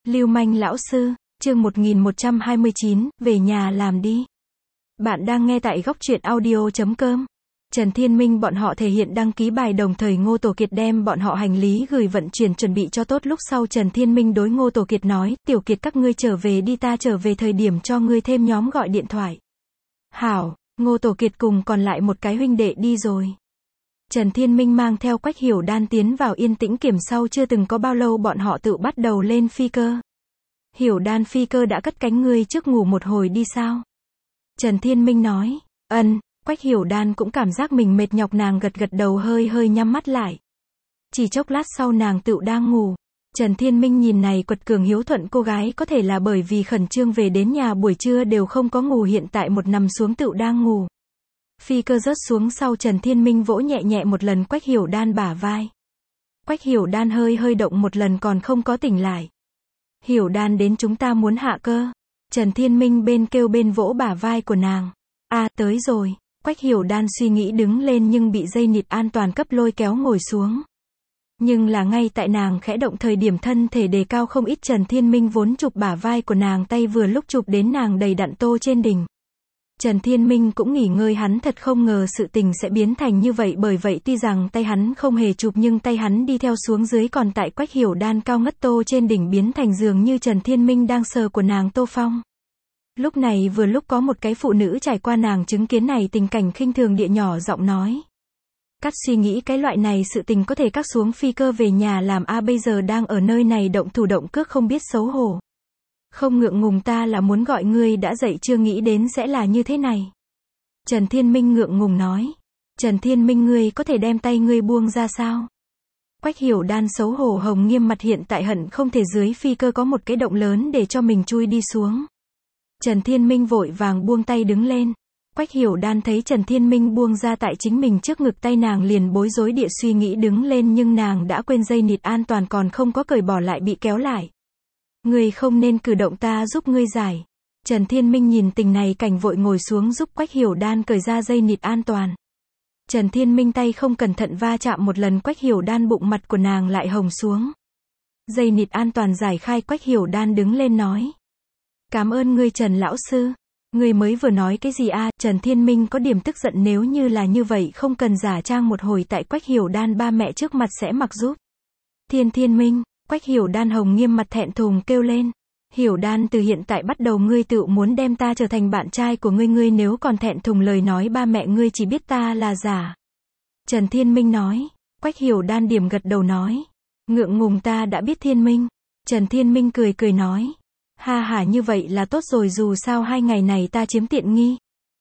Lưu manh lão sư, chương 1129, về nhà làm đi. Bạn đang nghe tại góc truyện audio.com. Trần Thiên Minh bọn họ thể hiện đăng ký bài đồng thời Ngô Tổ Kiệt đem bọn họ hành lý gửi vận chuyển chuẩn bị cho tốt lúc sau Trần Thiên Minh đối Ngô Tổ Kiệt nói, Tiểu Kiệt các ngươi trở về đi ta trở về thời điểm cho ngươi thêm nhóm gọi điện thoại. Hảo, Ngô Tổ Kiệt cùng còn lại một cái huynh đệ đi rồi. Trần Thiên Minh mang theo Quách Hiểu Đan tiến vào yên tĩnh kiểm sau chưa từng có bao lâu bọn họ tự bắt đầu lên phi cơ. Hiểu Đan phi cơ đã cất cánh ngươi trước ngủ một hồi đi sao? Trần Thiên Minh nói, Quách Hiểu Đan cũng cảm giác mình mệt nhọc nàng gật gật đầu hơi nhắm mắt lại. Chỉ chốc lát sau nàng tựu đang ngủ. Trần Thiên Minh nhìn này quật cường hiếu thuận cô gái có thể là bởi vì khẩn trương về đến nhà buổi trưa đều không có ngủ hiện tại một nằm xuống tựu đang ngủ. Phi cơ rớt xuống sau Trần Thiên Minh vỗ nhẹ nhẹ một lần Quách Hiểu Đan bả vai. Quách Hiểu Đan hơi động một lần còn không có tỉnh lại. Hiểu Đan đến chúng ta muốn hạ cơ. Trần Thiên Minh bên kêu bên vỗ bả vai của nàng. Tới rồi. Quách Hiểu Đan suy nghĩ đứng lên nhưng bị dây nịt an toàn cấp lôi kéo ngồi xuống. Nhưng là ngay tại nàng khẽ động thời điểm thân thể đề cao không ít Trần Thiên Minh vốn chụp bả vai của nàng tay vừa lúc chụp đến nàng đầy đặn tô trên đỉnh. Trần Thiên Minh cũng nghỉ ngơi hắn thật không ngờ sự tình sẽ biến thành như vậy bởi vậy tuy rằng tay hắn không hề chụp nhưng tay hắn đi theo xuống dưới còn tại Quách Hiểu Đan cao ngất tô trên đỉnh biến thành dường như Trần Thiên Minh đang sờ của nàng tô phong. Lúc này vừa lúc có một cái phụ nữ trải qua nàng chứng kiến này tình cảnh khinh thường địa nhỏ giọng nói. Cắt suy nghĩ cái loại này sự tình có thể cắt xuống phi cơ về nhà làm bây giờ đang ở nơi này động thủ động cước không biết xấu hổ. Không ngượng ngùng ta là muốn gọi ngươi đã dậy chưa nghĩ đến sẽ là như thế này. Trần Thiên Minh ngượng ngùng nói. Trần Thiên Minh ngươi có thể đem tay ngươi buông ra sao? Quách Hiểu Đan xấu hổ hồng nghiêm mặt hiện tại hận không thể dưới phi cơ có một cái động lớn để cho mình chui đi xuống. Trần Thiên Minh vội vàng buông tay đứng lên. Quách Hiểu Đan thấy Trần Thiên Minh buông ra tại chính mình trước ngực tay nàng liền bối rối địa suy nghĩ đứng lên nhưng nàng đã quên dây nịt an toàn còn không có cởi bỏ lại bị kéo lại. Ngươi không nên cử động ta giúp ngươi giải. Trần Thiên Minh nhìn tình này cảnh vội ngồi xuống giúp Quách Hiểu Đan cởi ra dây nịt an toàn. Trần Thiên Minh tay không cẩn thận va chạm một lần Quách Hiểu Đan bụng mặt của nàng lại hồng xuống. Dây nịt an toàn giải khai Quách Hiểu Đan đứng lên nói. Cảm ơn ngươi Trần lão sư. Ngươi mới vừa nói cái gì Trần Thiên Minh có điểm tức giận nếu như là như vậy không cần giả trang một hồi tại Quách Hiểu Đan ba mẹ trước mặt sẽ mặc giúp. Thiên Minh, Quách Hiểu Đan hồng nghiêm mặt thẹn thùng kêu lên. Hiểu Đan từ hiện tại bắt đầu ngươi tự muốn đem ta trở thành bạn trai của ngươi nếu còn thẹn thùng lời nói ba mẹ ngươi chỉ biết ta là giả. Trần Thiên Minh nói. Quách Hiểu Đan điểm gật đầu nói. Ngượng ngùng ta đã biết Thiên Minh. Trần Thiên Minh cười nói. Ha như vậy là tốt rồi dù sao 2 ngày này ta chiếm tiện nghi.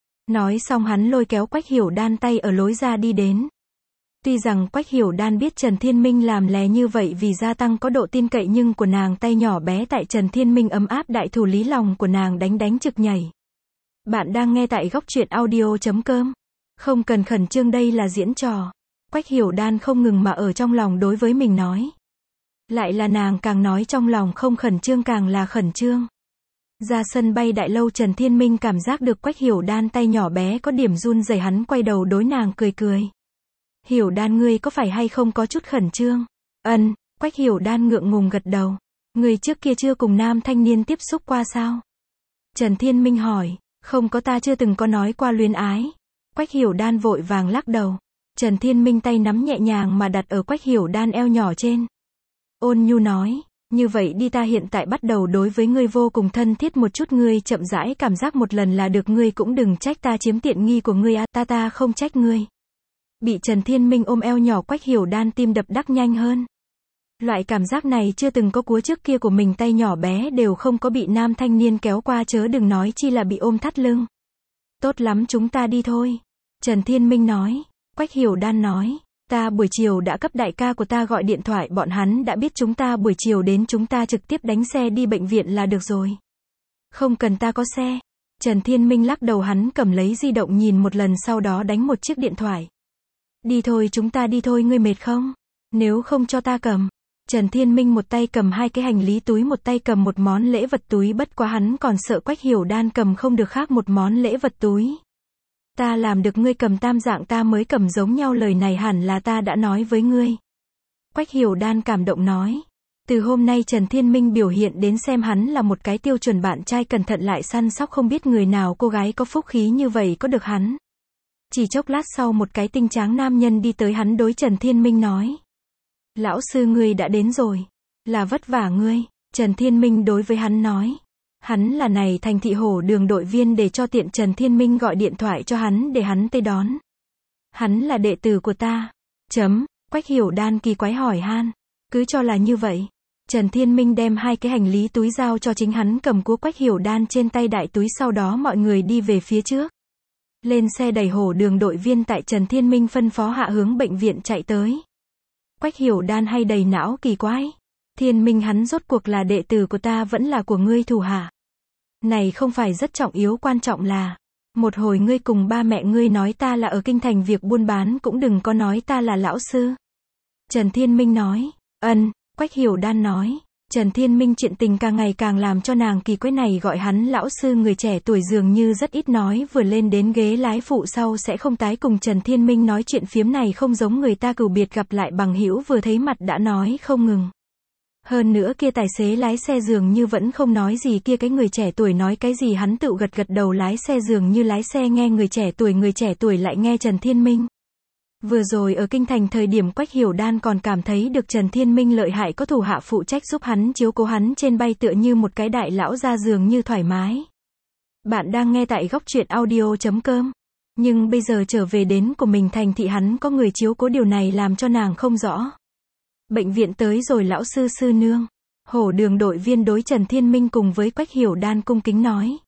Nói xong hắn lôi kéo Quách Hiểu Đan tay ở lối ra đi đến. Tuy rằng Quách Hiểu Đan biết Trần Thiên Minh làm lé như vậy vì gia tăng có độ tin cậy nhưng của nàng tay nhỏ bé tại Trần Thiên Minh ấm áp đại thủ lý lòng của nàng đánh trực nhảy. Bạn đang nghe tại góc truyện audio.com. Không cần khẩn trương đây là diễn trò. Quách Hiểu Đan không ngừng mà ở trong lòng đối với mình nói. Lại là nàng càng nói trong lòng không khẩn trương càng là khẩn trương. Ra sân bay đại lâu Trần Thiên Minh cảm giác được Quách Hiểu Đan tay nhỏ bé có điểm run rẩy hắn quay đầu đối nàng cười. Hiểu Đan ngươi có phải hay không có chút khẩn trương? Quách Hiểu Đan ngượng ngùng gật đầu. Ngươi trước kia chưa cùng nam thanh niên tiếp xúc qua sao? Trần Thiên Minh hỏi. Không có ta chưa từng có nói qua luyến ái. Quách Hiểu Đan vội vàng lắc đầu. Trần Thiên Minh tay nắm nhẹ nhàng mà đặt ở Quách Hiểu Đan eo nhỏ trên. Ôn nhu nói. Như vậy đi ta hiện tại bắt đầu đối với ngươi vô cùng thân thiết một chút ngươi chậm rãi cảm giác một lần là được ngươi cũng đừng trách ta chiếm tiện nghi của ngươi ta không trách ngươi. Bị Trần Thiên Minh ôm eo nhỏ Quách Hiểu Đan tim đập đắc nhanh hơn. Loại cảm giác này chưa từng có cúa trước kia của mình tay nhỏ bé đều không có bị nam thanh niên kéo qua chớ đừng nói chi là bị ôm thắt lưng. Tốt lắm chúng ta đi thôi. Trần Thiên Minh nói. Quách Hiểu Đan nói. Ta buổi chiều đã cấp đại ca của ta gọi điện thoại bọn hắn đã biết chúng ta buổi chiều đến chúng ta trực tiếp đánh xe đi bệnh viện là được rồi. Không cần ta có xe. Trần Thiên Minh lắc đầu hắn cầm lấy di động nhìn một lần sau đó đánh một chiếc điện thoại. Đi thôi chúng ta đi thôi ngươi mệt không? Nếu không cho ta cầm. Trần Thiên Minh một tay cầm 2 cái hành lý túi một tay cầm một món lễ vật túi bất quá hắn còn sợ Quách Hiểu Đan cầm không được khác một món lễ vật túi. Ta làm được ngươi cầm tam dạng ta mới cầm giống nhau lời này hẳn là ta đã nói với ngươi. Quách Hiểu Đan cảm động nói. Từ hôm nay Trần Thiên Minh biểu hiện đến xem hắn là một cái tiêu chuẩn bạn trai cẩn thận lại săn sóc, không biết người nào cô gái có phúc khí như vậy có được hắn. Chỉ chốc lát sau một cái tinh tráng nam nhân đi tới, hắn đối Trần Thiên Minh nói. Lão sư ngươi đã đến rồi. Là vất vả ngươi. Trần Thiên Minh đối với hắn nói. Hắn là này thành thị hổ đường đội viên, để cho tiện Trần Thiên Minh gọi điện thoại cho hắn để hắn tới đón. Hắn là đệ tử của ta. Quách Hiểu Đan kỳ quái hỏi han. Cứ cho là như vậy. Trần Thiên Minh đem hai cái hành lý túi giao cho chính hắn cầm của Quách Hiểu Đan trên tay đại túi, sau đó mọi người đi về phía trước. Lên xe đẩy hổ đường đội viên tại Trần Thiên Minh phân phó hạ hướng bệnh viện chạy tới. Quách Hiểu Đan hay đầy não kỳ quái. Thiên Minh, hắn rốt cuộc là đệ tử của ta vẫn là của ngươi thủ hạ? Này không phải rất trọng yếu, quan trọng là một hồi ngươi cùng ba mẹ ngươi nói ta là ở kinh thành việc buôn bán, cũng đừng có nói ta là lão sư. Trần Thiên Minh nói. Quách Hiểu Đan nói. Trần Thiên Minh chuyện tình càng ngày càng làm cho nàng kỳ quái, này gọi hắn lão sư người trẻ tuổi dường như rất ít nói, vừa lên đến ghế lái phụ sau sẽ không tái cùng Trần Thiên Minh nói chuyện phiếm, này không giống người ta cửu biệt gặp lại bằng hữu, vừa thấy mặt đã nói không ngừng. Hơn nữa kia tài xế lái xe dường như vẫn không nói gì, kia cái người trẻ tuổi nói cái gì hắn tự gật gật đầu, lái xe dường như lái xe nghe người trẻ tuổi lại nghe Trần Thiên Minh. Vừa rồi ở kinh thành thời điểm Quách Hiểu Đan còn cảm thấy được Trần Thiên Minh lợi hại, có thủ hạ phụ trách giúp hắn chiếu cố hắn trên bay, tựa như một cái đại lão ra dường như thoải mái. Bạn đang nghe tại góc truyện audio.com. Nhưng bây giờ trở về đến của mình thành thị, hắn có người chiếu cố, điều này làm cho nàng không rõ. Bệnh viện tới rồi lão sư, sư nương. Hổ đường đội viên đối Trần Thiên Minh cùng với Quách Hiểu Đan cung kính nói.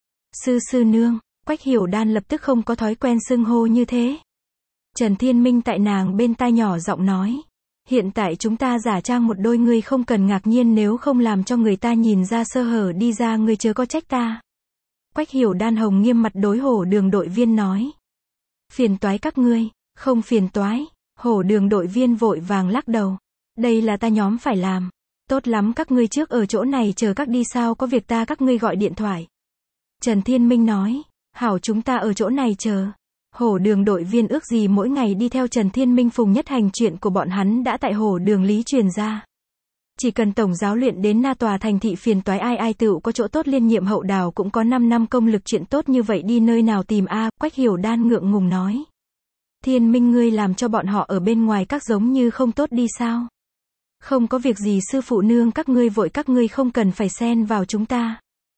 Sư nương. Quách Hiểu Đan lập tức không có thói quen xưng hô như thế. Trần Thiên Minh tại nàng bên tai nhỏ giọng nói. Hiện tại chúng ta giả trang một đôi, ngươi không cần ngạc nhiên nếu không làm cho người ta nhìn ra sơ hở đi ra, ngươi chớ có trách ta. Quách Hiểu Đan hồng nghiêm mặt đối hổ đường đội viên nói. Phiền toái các ngươi. Không phiền toái. Hổ đường đội viên vội vàng lắc đầu. Đây là ta nhóm phải làm. Tốt lắm, các ngươi trước ở chỗ này chờ các đi, sao có việc ta các ngươi gọi điện thoại. Trần Thiên Minh nói. Hảo, chúng ta ở chỗ này chờ. Hổ đường đội viên ước gì mỗi ngày đi theo Trần Thiên Minh. Phùng Nhất Hành chuyện của bọn hắn đã tại hổ đường lý truyền ra. Chỉ cần tổng giáo luyện đến na tòa thành thị, phiền toái ai tựu có chỗ tốt, liên nhiệm hậu đào cũng có 5 năm công lực, chuyện tốt như vậy đi nơi nào tìm a? Quách Hiểu Đan ngượng ngùng nói. Thiên Minh, ngươi làm cho bọn họ ở bên ngoài các giống như không tốt đi sao? Không có việc gì sư phụ nương các ngươi vội, các ngươi không cần phải xen vào chúng ta.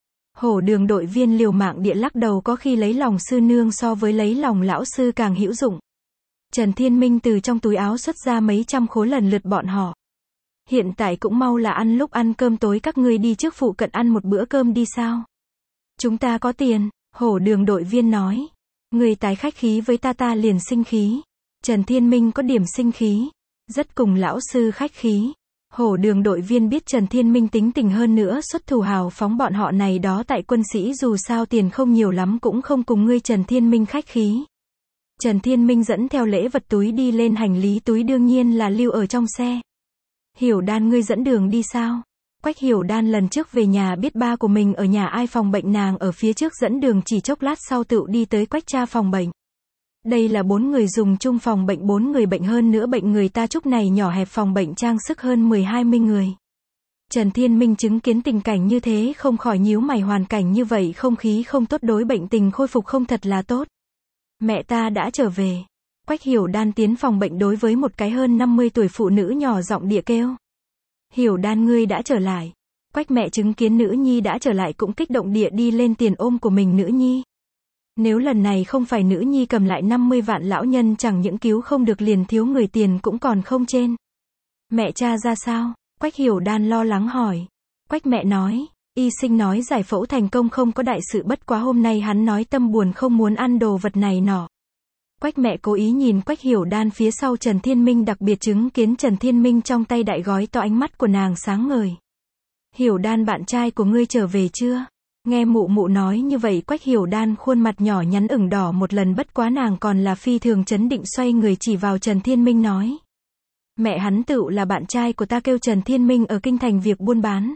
Hổ đường đội viên liều mạng địa lắc đầu, có khi lấy lòng sư nương so với lấy lòng lão sư càng hữu dụng. Trần Thiên Minh từ trong túi áo xuất ra mấy trăm khối lần lượt bọn họ. Hiện tại cũng mau là ăn lúc ăn cơm tối, các ngươi đi trước phụ cận ăn một bữa cơm đi sao? Chúng ta có tiền. Hổ đường đội viên nói. Người tái khách khí với ta liền sinh khí. Trần Thiên Minh có điểm sinh khí. Rất cùng lão sư khách khí. Hổ đường đội viên biết Trần Thiên Minh tính tình, hơn nữa xuất thủ hào phóng, bọn họ này đó tại quân sĩ dù sao tiền không nhiều lắm, cũng không cùng ngươi Trần Thiên Minh khách khí. Trần Thiên Minh dẫn theo lễ vật túi đi lên, hành lý túi đương nhiên là lưu ở trong xe. Hiểu Đan, ngươi dẫn đường đi sao? Quách Hiểu Đan lần trước về nhà biết ba của mình ở nhà ai phòng bệnh, nàng ở phía trước dẫn đường, chỉ chốc lát sau tựu đi tới Quách cha phòng bệnh. Đây là 4 người dùng chung phòng bệnh, 4 người bệnh, hơn nữa bệnh người ta chúc này nhỏ hẹp phòng bệnh trang sức hơn 10-20 người. Trần Thiên Minh chứng kiến tình cảnh như thế không khỏi nhíu mày, hoàn cảnh như vậy không khí không tốt, đối bệnh tình khôi phục không thật là tốt. Mẹ ta đã trở về. Quách Hiểu Đan tiến phòng bệnh đối với một cái hơn 50 tuổi phụ nữ nhỏ giọng địa kêu. Hiểu Đan, ngươi đã trở lại. Quách mẹ chứng kiến nữ nhi đã trở lại cũng kích động địa đi lên tiền ôm của mình nữ nhi. Nếu lần này không phải nữ nhi cầm lại 50 vạn, lão nhân chẳng những cứu không được liền thiếu người tiền cũng còn không trên. Mẹ cha ra sao? Quách Hiểu Đan lo lắng hỏi. Quách mẹ nói, y sinh nói giải phẫu thành công, không có đại sự, bất quá hôm nay hắn nói tâm buồn không muốn ăn đồ vật này nọ. Quách mẹ cố ý nhìn Quách Hiểu Đan phía sau Trần Thiên Minh, đặc biệt chứng kiến Trần Thiên Minh trong tay đại gói to, ánh mắt của nàng sáng ngời. Hiểu Đan, bạn trai của ngươi trở về chưa? Nghe mụ mụ nói như vậy, Quách Hiểu Đan khuôn mặt nhỏ nhắn ửng đỏ một lần, bất quá nàng còn là phi thường trấn định, xoay người chỉ vào Trần Thiên Minh nói. Mẹ hắn tựu là bạn trai của ta, kêu Trần Thiên Minh, ở kinh thành việc buôn bán.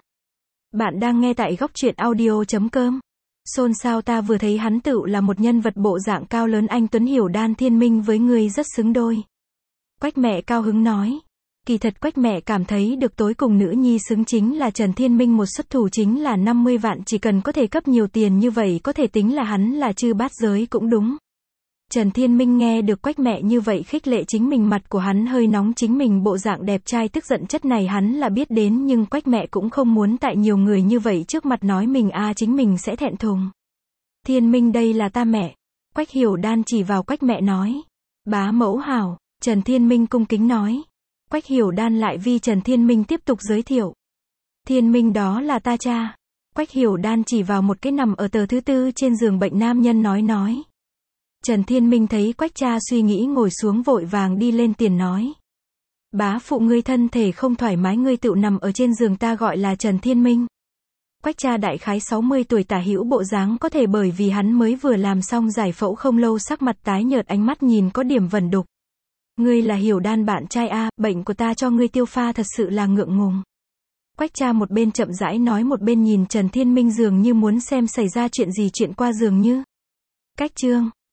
Bạn đang nghe tại góc truyện audio.com. Xôn xao, ta vừa thấy hắn tựu là một nhân vật bộ dạng cao lớn anh tuấn, Hiểu Đan, Thiên Minh với ngươi rất xứng đôi. Quách mẹ cao hứng nói. Kỳ thật Quách mẹ cảm thấy được tối cùng nữ nhi xứng chính là Trần Thiên Minh, một xuất thủ chính là 50 vạn, chỉ cần có thể cấp nhiều tiền như vậy có thể tính là hắn là chư bát giới cũng đúng. Trần Thiên Minh nghe được Quách mẹ như vậy khích lệ chính mình, mặt của hắn hơi nóng, chính mình bộ dạng đẹp trai tức giận chất này hắn là biết đến, nhưng Quách mẹ cũng không muốn tại nhiều người như vậy trước mặt nói mình chính mình sẽ thẹn thùng. Thiên Minh, đây là ta mẹ. Quách Hiểu Đan chỉ vào Quách mẹ nói. Bá mẫu hảo. Trần Thiên Minh cung kính nói. Quách Hiểu Đan lại vi Trần Thiên Minh tiếp tục giới thiệu. Thiên Minh, đó là ta cha. Quách Hiểu Đan chỉ vào một cái nằm ở tầng thứ 4 trên giường bệnh nam nhân nói. Trần Thiên Minh thấy Quách cha suy nghĩ ngồi xuống, vội vàng đi lên tiền nói. Bá phụ, ngươi thân thể không thoải mái, ngươi tự nằm ở trên giường, ta gọi là Trần Thiên Minh. Quách cha đại khái 60 tuổi tả hữu bộ dáng, có thể bởi vì hắn mới vừa làm xong giải phẫu không lâu, sắc mặt tái nhợt, ánh mắt nhìn có điểm vẩn đục. Ngươi là Hiểu Đan bạn trai a, bệnh của ta cho ngươi tiêu pha, thật sự là ngượng ngùng. Quách cha một bên chậm rãi nói, một bên nhìn Trần Thiên Minh dường như muốn xem xảy ra chuyện gì, chuyện qua dường như. Cách chương